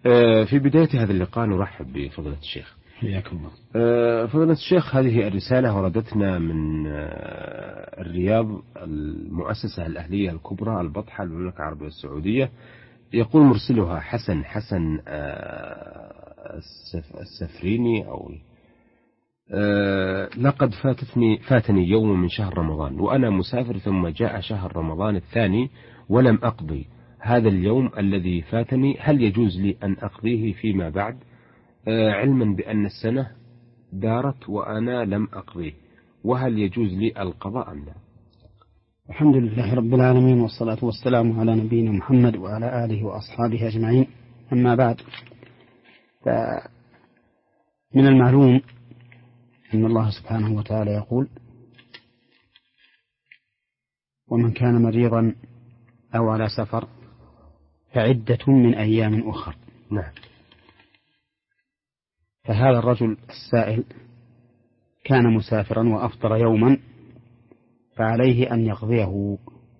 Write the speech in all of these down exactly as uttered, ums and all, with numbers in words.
في بداية هذا اللقاء نرحب بفضيلة الشيخ. حياكم الله. فضيلة الشيخ، هذه الرسالة وردتنا من الرياض، المؤسسة الأهلية الكبرى البطحة المملكة العربية السعودية. يقول مرسلها حسن حسن السفريني أو لقد فاتتني فاتني يوم من شهر رمضان وأنا مسافر، ثم جاء شهر رمضان الثاني ولم أقضي هذا اليوم الذي فاتني، هل يجوز لي أن أقضيه فيما بعد، علما بأن السنة دارت وأنا لم أقضيه، وهل يجوز لي القضاء أم لا؟ الحمد لله رب العالمين، والصلاة والسلام على نبينا محمد وعلى آله وأصحابه أجمعين. أما بعد، فمن المعلوم أن الله سبحانه وتعالى يقول: ومن كان مريضا أو على سفر فعدة من أيام أخر. نعم. فهذا الرجل السائل كان مسافرا وأفطر يوما، فعليه أن يقضيه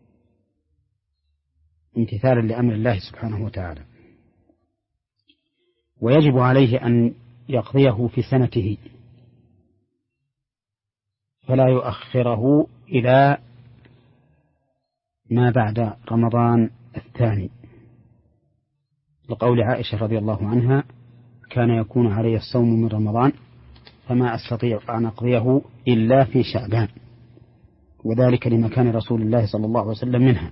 امتثالا لأمر الله سبحانه وتعالى، ويجب عليه أن يقضيه في سنته، فلا يؤخره إلى ما بعد رمضان الثاني، لقول عائشة رضي الله عنها: كان يكون علي الصوم من رمضان فما أستطيع أن أقضيه إلا في شعبان، وذلك لمكان رسول الله صلى الله عليه وسلم منها.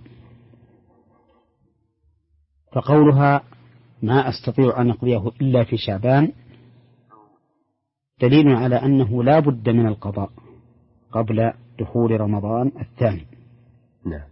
فقولها ما أستطيع أن أقضيه إلا في شعبان دليل على أنه لا بد من القضاء قبل دخول رمضان الثاني. نعم.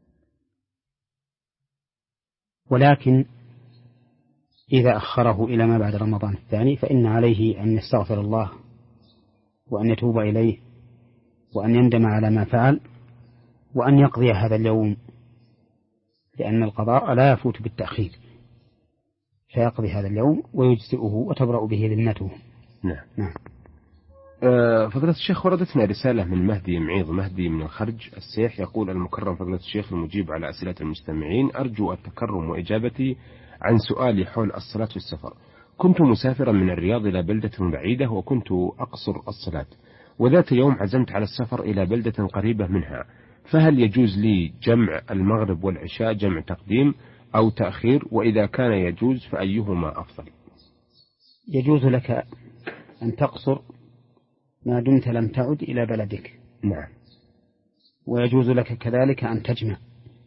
ولكن إذا أخره إلى ما بعد رمضان الثاني فإن عليه أن يستغفر الله وأن يتوب إليه وأن يندم على ما فعل وأن يقضي هذا اليوم، لأن القضاء لا يفوت بالتأخير، فيقضي هذا اليوم ويجزئه وتبرأ به ذمته. نعم. نعم. أه فضيلة الشيخ، وردتنا رسالة من مهدي معيض مهدي من الخرج السيح. يقول: المكرم فضيلة الشيخ المجيب على أسئلة المستمعين، أرجو التكرم وإجابتي عن سؤالي حول الصلاة في السفر. كنت مسافرا من الرياض إلى بلدة بعيدة وكنت أقصر الصلاة، وذات يوم عزمت على السفر إلى بلدة قريبة منها، فهل يجوز لي جمع المغرب والعشاء جمع تقديم أو تأخير؟ وإذا كان يجوز فأيهما أفضل؟ يجوز لك أن تقصر ما دمت لم تعد إلى بلدك. نعم. ويجوز لك كذلك أن تجمع،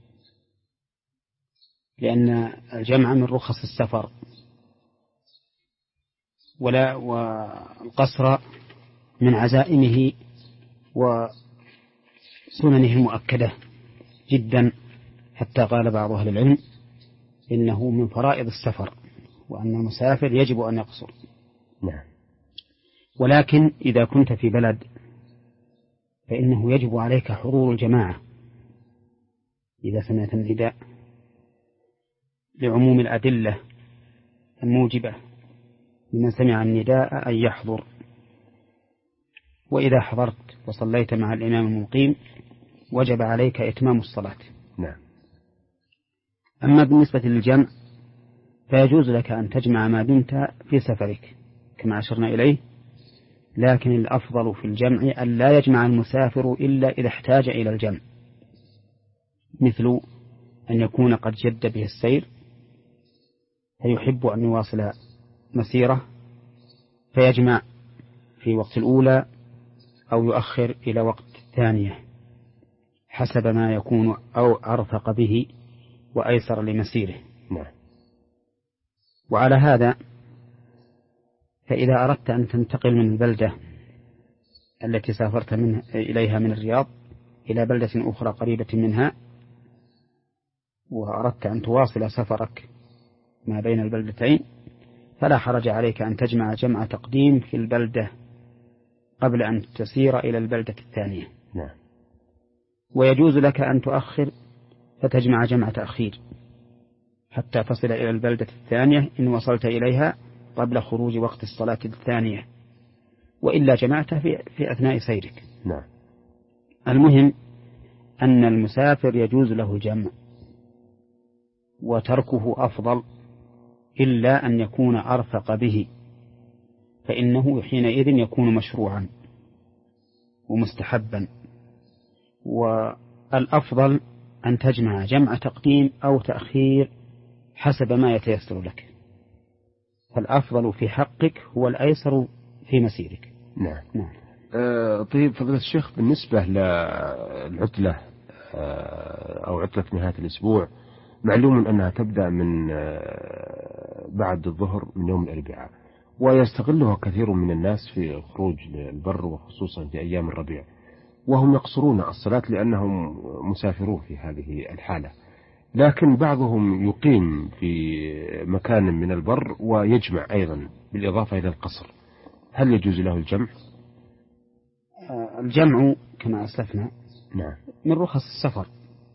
لأن الجمع من رخص السفر، ولا والقصر من عزائمه وسننه المؤكدة جدا، حتى قال بعض أهل العلم إنه من فرائض السفر، وأن المسافر يجب أن يقصر. نعم. ولكن إذا كنت في بلد فإنه يجب عليك حضور الجماعة إذا سمعت النداء، لعموم الأدلة الموجبة لمن سمع النداء أن يحضر. وإذا حضرت وصليت مع الإمام المقيم وجب عليك إتمام الصلاة. نعم. أما بالنسبة للجمع فيجوز لك أن تجمع ما دمت في سفرك كما أشرنا إليه، لكن الأفضل في الجمع أن لا يجمع المسافر إلا إذا احتاج إلى الجمع، مثل أن يكون قد جد به السير فيحب أن يواصل مسيره فيجمع في وقت الأولى أو يؤخر إلى وقت الثانية حسب ما يكون أو أرفق به وأيسر لمسيره. نعم. وعلى هذا فإذا أردت أن تنتقل من البلدة التي سافرت من إليها من الرياض إلى بلدة أخرى قريبة منها، وأردت أن تواصل سفرك ما بين البلدتين، فلا حرج عليك أن تجمع جمع تقديم في البلدة قبل أن تسير إلى البلدة الثانية. نعم. ويجوز لك أن تؤخر فتجمع جمع تأخير حتى تصل إلى البلدة الثانية إن وصلت إليها قبل خروج وقت الصلاة الثانية، وإلا جمعت في, في أثناء سيرك. نعم. المهم أن المسافر يجوز له الجمع، وتركه أفضل إلا أن يكون أرفق به، فإنه حينئذ يكون مشروعا ومستحبا. والأفضل أن تجمع جمع تقديم أو تأخير حسب ما يتيسر لك، فالأفضل في حقك هو الأيسر في مسيرك. نعم. نعم. آه طيب فضيلة الشيخ، بالنسبة للعطلة آه أو عطلة نهاية الأسبوع، معلوم أنها تبدأ من آه بعد الظهر من يوم الأربعاء، ويستغلها كثير من الناس في الخروج للبر وخصوصا في أيام الربيع، وهم يقصرون الصلاة لأنهم مسافرون في هذه الحالة، لكن بعضهم يقيم في مكان من البر ويجمع أيضا بالإضافة إلى القصر، هل يجوز له الجمع؟ الجمع كما أسلفنا نعم من رخص السفر،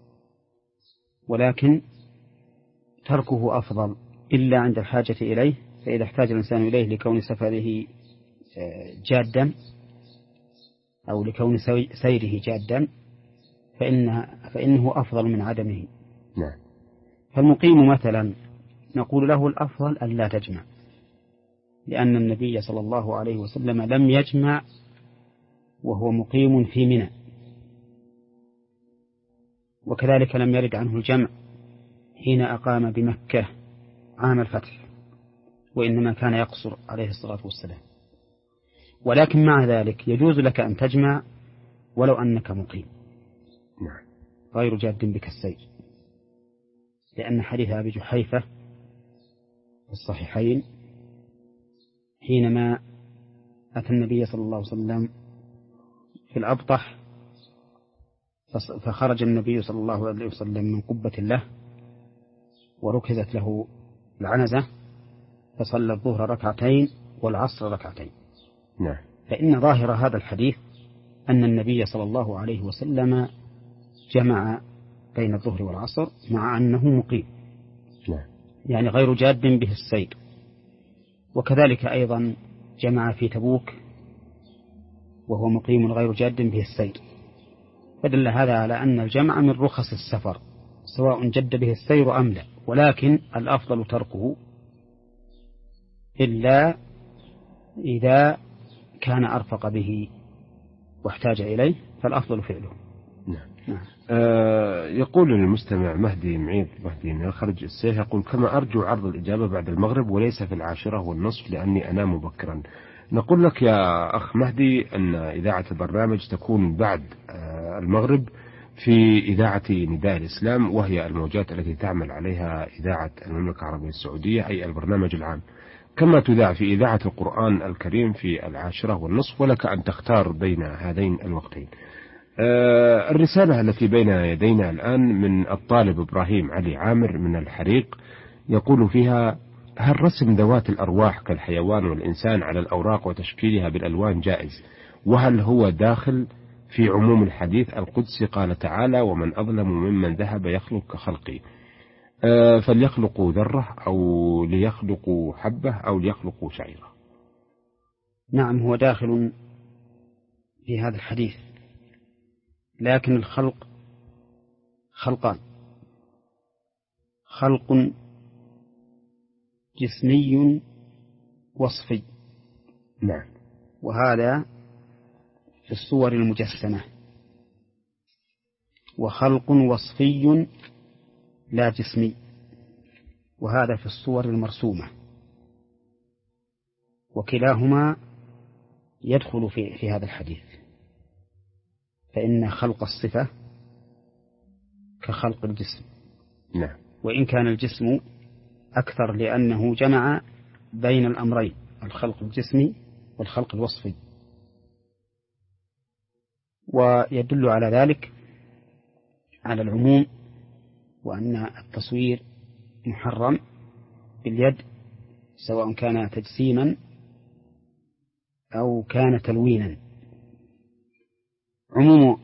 ولكن تركه أفضل إلا عند الحاجة إليه، فإذا احتاج الإنسان إليه لكون سفره جادا أو لكون سيره جادا فإنه, فإنه أفضل من عدمه. نعم. فالمقيم مثلا نقول له الأفضل أن لا تجمع، لأن النبي صلى الله عليه وسلم لم يجمع وهو مقيم في منى، وكذلك لم يرد عنه الجمع حين أقام بمكة عام الفتح، وإنما كان يقصر عليه الصلاة والسلام. ولكن مع ذلك يجوز لك أن تجمع ولو أنك مقيم نعم غير جاد بك السير، لأن حديث أبي جحيفة في الصحيحين حينما أتى النبي صلى الله عليه وسلم في الأبطح، فخرج النبي صلى الله عليه وسلم من قبة له وركزت له العنزة، فصلى الظهر ركعتين والعصر ركعتين. نعم. فإن ظاهر هذا الحديث أن النبي صلى الله عليه وسلم جمع بين الظهر والعصر مع أنه مقيم، نعم. يعني غير جاد به السير. وكذلك أيضا جمع في تبوك وهو مقيم غير جاد به السير، فدل هذا على أن الجمع من رخص السفر سواء جد به السير أم لا، ولكن الأفضل تركه إلا إذا كان أرفق به واحتاج إليه فالأفضل فعله. نعم. نعم. آه يقول المستمع مهدي معيض مهدي من الخرج السيح، يقول كما أرجو عرض الإجابة بعد المغرب وليس في العاشرة والنصف لأني أنام مبكرا. نقول لك يا أخ مهدي أن إذاعة البرنامج تكون بعد آه المغرب في إذاعة نداء الإسلام، وهي الموجات التي تعمل عليها إذاعة المملكة العربية السعودية، أي البرنامج العام، كما تذاع في إذاعة القرآن الكريم في العاشرة والنصف، ولك أن تختار بين هذين الوقتين. آه الرسالة التي بين يدينا الآن من الطالب إبراهيم علي عامر من الحريق، يقول فيها: هل رسم ذوات الأرواح كالحيوان والإنسان على الأوراق وتشكيلها بالألوان جائز؟ وهل هو داخل في عموم الحديث القدسي قال تعالى: ومن أظلم ممن ذهب يخلق كخلقي؟ آه فليخلقوا ذرة أو ليخلقوا حبة أو ليخلقوا شعيرة. نعم، هو داخل في هذا الحديث، لكن الخلق خلقان: خلق جسمي وصفي، نعم، وهذا في الصور المجسمة، وخلق وصفي لا جسمي، وهذا في الصور المرسومة، وكلاهما يدخل في, في هذا الحديث، فإن خلق الصفة كخلق الجسم. نعم. وإن كان الجسم أكثر لأنه جمع بين الأمرين، الخلق الجسمي والخلق الوصفي. ويدل على ذلك على العموم، وأن التصوير محرم باليد سواء كان تجسيما أو كان تلوينا. عموم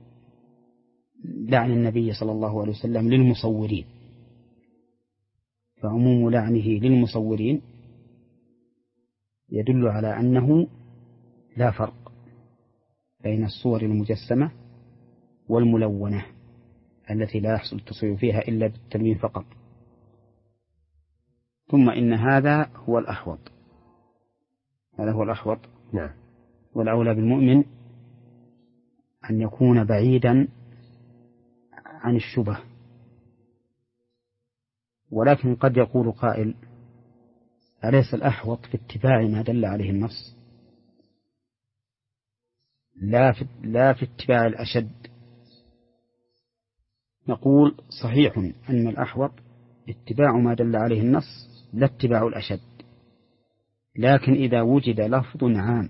لعن النبي صلى الله عليه وسلم للمصورين، فعموم لعنه للمصورين يدل على أنه لا فرق بين الصور المجسمة والملونة التي لا يحصل التصوير فيها إلا بالتلوين فقط. ثم إن هذا هو الأحوط، هذا هو الأحوط. نعم. والأولى بالمؤمن أن يكون بعيدا عن الشبه. ولكن قد يقول قائل: أليس الأحوط في اتباع ما دل عليه النص لا في, لا في اتباع الأشد؟ نقول: صحيح أن الأحوط اتباع ما دل عليه النص لا اتباع الأشد، لكن إذا وجد لفظ عام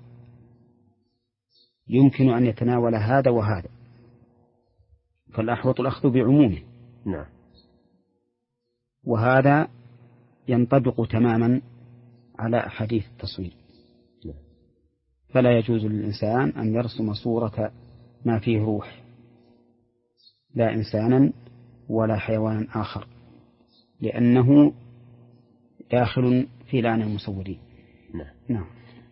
يمكن أن يتناول هذا وهذا فالأحوط الأخذ بعمومه. نعم. وهذا ينطبق تماما على أحاديث التصوير. نعم. فلا يجوز للإنسان أن يرسم صورة ما فيه روح، لا إنسانا ولا حيوان آخر، لأنه داخل في لعن المصورين. نعم. نعم.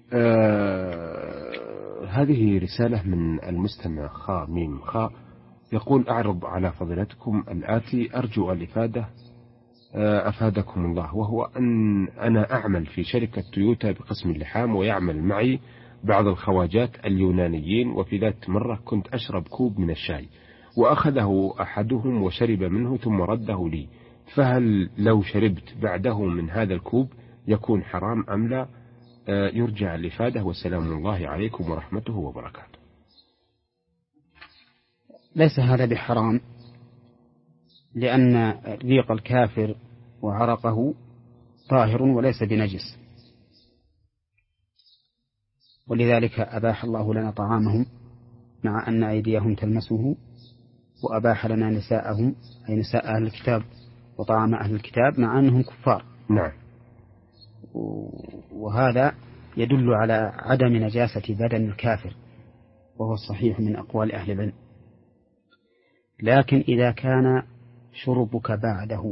آه هذه رسالة من المستمع خا ميم خا، يقول: أعرض على فضيلتكم الآتي أرجو الإفادة آه أفادكم الله، وهو أن أنا أعمل في شركة تويوتا بقسم اللحام، ويعمل معي بعض الخواجات اليونانيين، وفي ذات مرة كنت أشرب كوب من الشاي وأخذه أحدهم وشرب منه ثم رده لي، فهل لو شربت بعده من هذا الكوب يكون حرام أم لا؟ يرجع الإفادة، وسلام الله عليكم ورحمته وبركاته. ليس هذا بحرام، لأن ريق الكافر وعرقه طاهر وليس بنجس، ولذلك أباح الله لنا طعامهم مع أن أيديهم تلمسه، وأباح لنا نساءهم أي نساء أهل الكتاب وطعام أهل الكتاب مع أنهم كفار. نعم. وهذا يدل على عدم نجاسة بدن الكافر، وهو الصحيح من أقوال أهل العلم. لكن إذا كان شربك بعده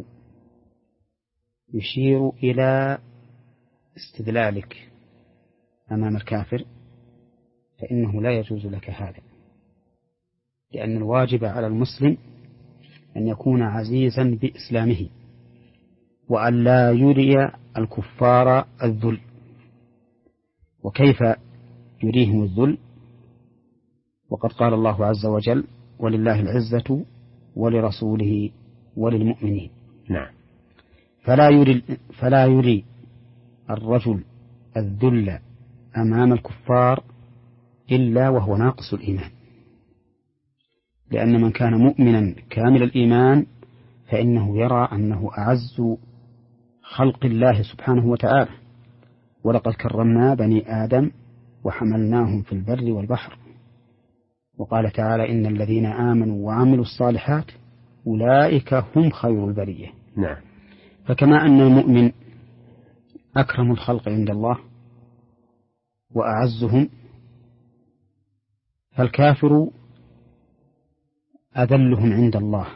يشير إلى استدلالك أمام الكافر فإنه لا يجوز لك هذا، لأن الواجب على المسلم أن يكون عزيزا بإسلامه، وأن لا يري الكفار الذل. وكيف يريهم الذل وقد قال الله عز وجل: ولله العزة ولرسوله وللمؤمنين. نعم. فلا يري, فلا يري الرجل الذل أمام الكفار إلا وهو ناقص الإيمان، لأن من كان مؤمنا كامل الإيمان فإنه يرى أنه أعز خلق الله سبحانه وتعالى: ولقد كرمنا بني آدم وحملناهم في البر والبحر. وقال تعالى: إن الذين آمنوا وعملوا الصالحات أولئك هم خير البرية. نعم. فكما أن المؤمن أكرم الخلق عند الله وأعزهم، فالكافر أذلهم عند الله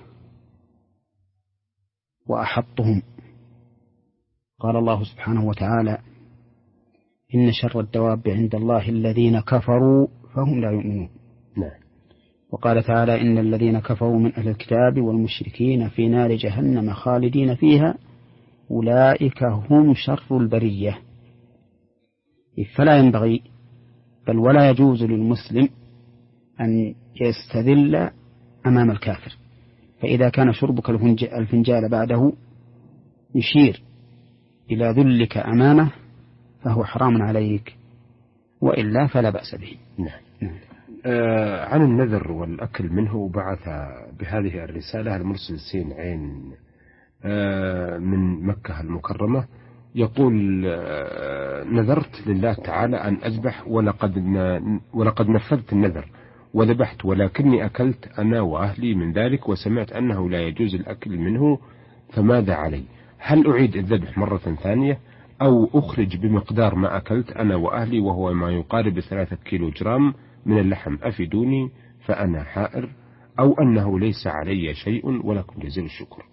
وأحطهم. قال الله سبحانه وتعالى: إن شر الدواب عند الله الذين كفروا فهم لا يؤمنون. نعم. وقال تعالى: إن الذين كفروا من أهل الكتاب والمشركين في نار جهنم خالدين فيها أولئك هم شر البرية. فلا ينبغي بل ولا يجوز للمسلم أن يستذل أمام الكافر، فإذا كان شربك الفنجال بعده يشير إلى ذلك أمامه فهو حرام عليك، وإلا فلا بأس به. نعم. نعم. آه عن النذر والأكل منه بعث بهذه الرسالة المرسل سين عين آه من مكة المكرمة، يقول: آه نذرت لله تعالى أن أذبح، ولقد, ولقد نفذت النذر وذبحت، ولكني أكلت أنا وأهلي من ذلك، وسمعت أنه لا يجوز الأكل منه، فماذا علي؟ هل أعيد الذبح مرة ثانية أو أخرج بمقدار ما أكلت أنا وأهلي وهو ما يقارب ثلاثة كيلو جرام من اللحم؟ أفيدوني فأنا حائر، أو أنه ليس علي شيء، ولكم جزيل الشكر.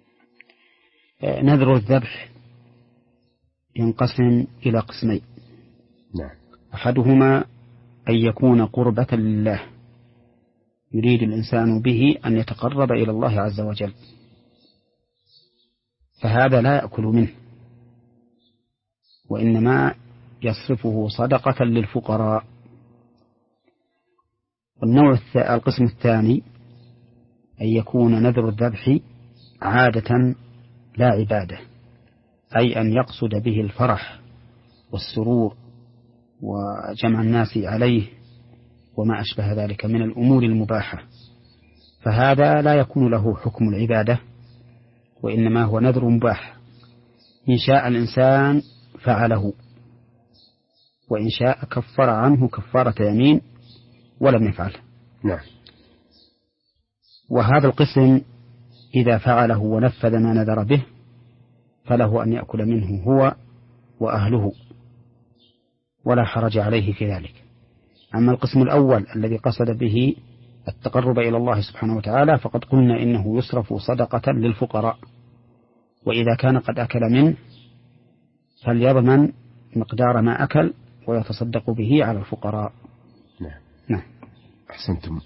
نذر الذبح ينقسم إلى قسمين. نعم. أحدهما أن يكون قربة لله، يريد الإنسان به أن يتقرب إلى الله عز وجل، فهذا لا يأكل منه وإنما يصرفه صدقة للفقراء. والنوع القسم الثاني أن يكون نذر الذبح عادة لا عبادة، أي أن يقصد به الفرح والسرور وجمع الناس عليه وما أشبه ذلك من الأمور المباحة، فهذا لا يكون له حكم العبادة، وإنما هو نذر مباح، إن شاء الإنسان فعله، وإن شاء كفر عنه كفارة يمين ولم يفعله. نعم. وهذا القسم إذا فعله ونفذ ما نذر به فله أن يأكل منه هو وأهله ولا حرج عليه في ذلك. أما القسم الأول الذي قصد به التقرب إلى الله سبحانه وتعالى فقد قلنا إنه يصرف صدقة للفقراء، وإذا كان قد أكل منه فليضمن مقدار ما أكل ويتصدق به على الفقراء. نعم. نعم. أحسنتم.